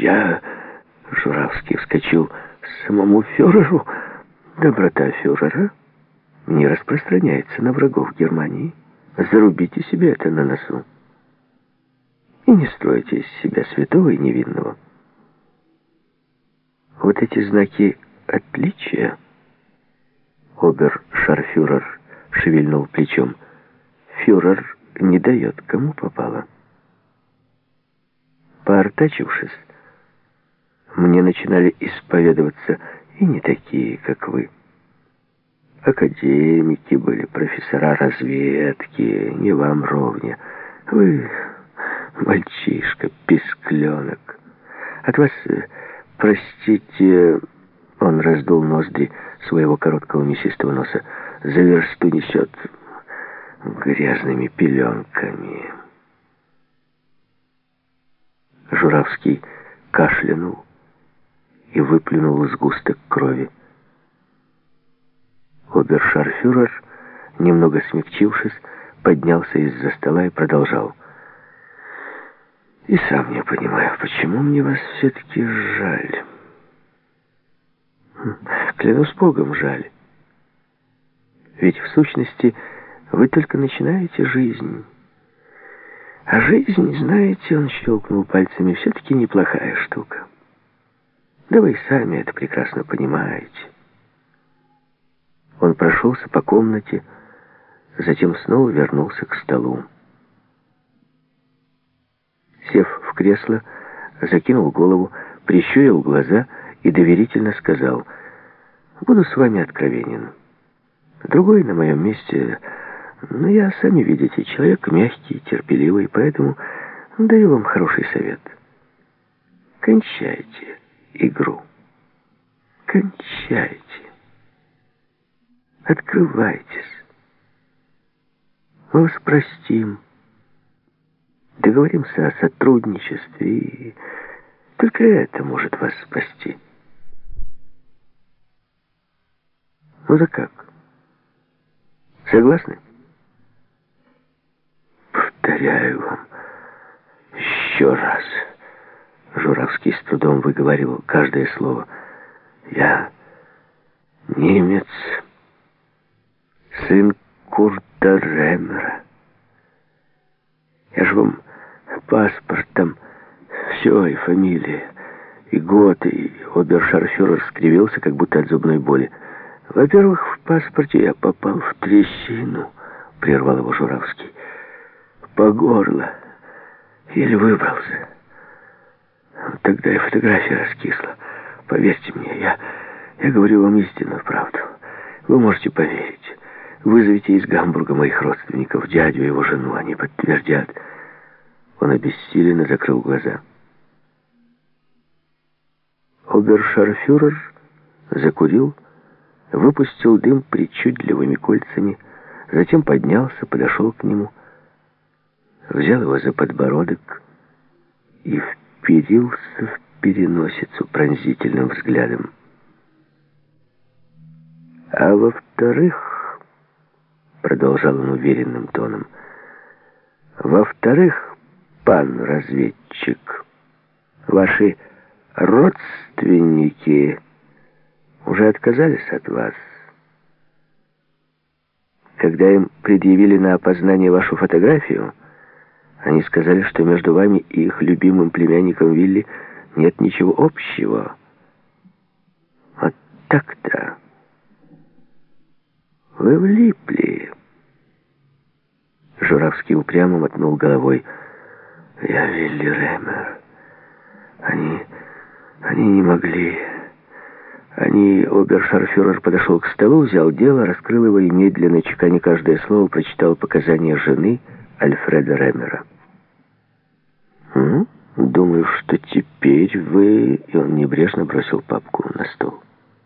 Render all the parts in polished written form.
Я, Журавский вскочил, самому фюреру. Доброта фюрера не распространяется на врагов Германии. Зарубите себе это на носу. И не стройте из себя святого и невинного. Вот эти знаки отличия, обершарфюрер шевельнул плечом, фюрер не дает, кому попало. Поортачившись, мне начинали исповедоваться и не такие, как вы. Академики были, профессора разведки, не вам ровня. Вы мальчишка, пискленок. От вас, простите, он раздул ноздри своего короткого мясистого носа, за версту несет грязными пеленками. Журавский кашлянул и выплюнул сгусток крови. Обершарфюрер, немного смягчившись, поднялся из-за стола и продолжал. И сам не понимаю, почему мне вас все-таки жаль. Клянусь Богом, жаль. Ведь в сущности вы только начинаете жизнь. А жизнь, знаете, он щелкнул пальцами, все-таки неплохая штука. Да вы и сами это прекрасно понимаете. Он прошелся по комнате, затем снова вернулся к столу. Сев в кресло, закинул голову, прищурил глаза и доверительно сказал: «Буду с вами откровенен. Другой на моем месте, но я, сами видите, человек мягкий, терпеливый, поэтому даю вам хороший совет. Кончайте игру. Кончайте. Открывайтесь. Мы вас простим. Договоримся о сотрудничестве, и только это может вас спасти. Ну да как? Согласны? Повторяю вам еще раз. Журавский с трудом выговаривал каждое слово. Я немец, сын Курта Ремера. Я же вам паспортом все, и фамилия, и год, и обершарфюрер скривился, как будто от зубной боли. Во-первых, в паспорте я попал в трещину, прервал его Журавский. По горло. Еле выбрался. Тогда и фотография раскисла. Поверьте мне, я говорю вам истинную правду. Вы можете поверить. Вызовите из Гамбурга моих родственников, дядю и его жену, они подтвердят. Он обессиленно закрыл глаза. Обершарфюрер закурил, выпустил дым причудливыми кольцами, затем поднялся, подошел к нему, взял его за подбородок и вперился в переносицу пронзительным взглядом. А во-вторых, продолжал он уверенным тоном, во-вторых, пан разведчик, ваши родственники уже отказались от вас. Когда им предъявили на опознание вашу фотографию, они сказали, что между вами и их любимым племянником Вилли нет ничего общего. Вот так-то. Вы влипли. Журавский упрямо мотнул головой. Я Вилли Ремер. Они не могли. Обершарфюрер подошел к столу, взял дело, раскрыл его и медленно, чеканя каждое слово, прочитал показания жены Альфреда Ремера. Думаю, что теперь вы... И он небрежно бросил папку на стол.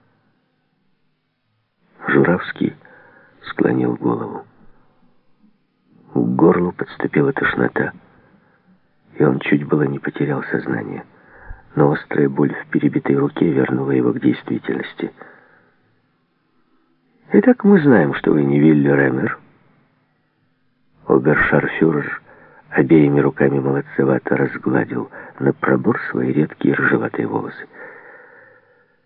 Журавский склонил голову. К горлу подступила тошнота, и он чуть было не потерял сознание. Но острая боль в перебитой руке вернула его к действительности. «Итак, мы знаем, что вы не Вилли Ремер». Обершарфюрер обеими руками молодцевато разгладил на пробор свои редкие рыжеватые волосы.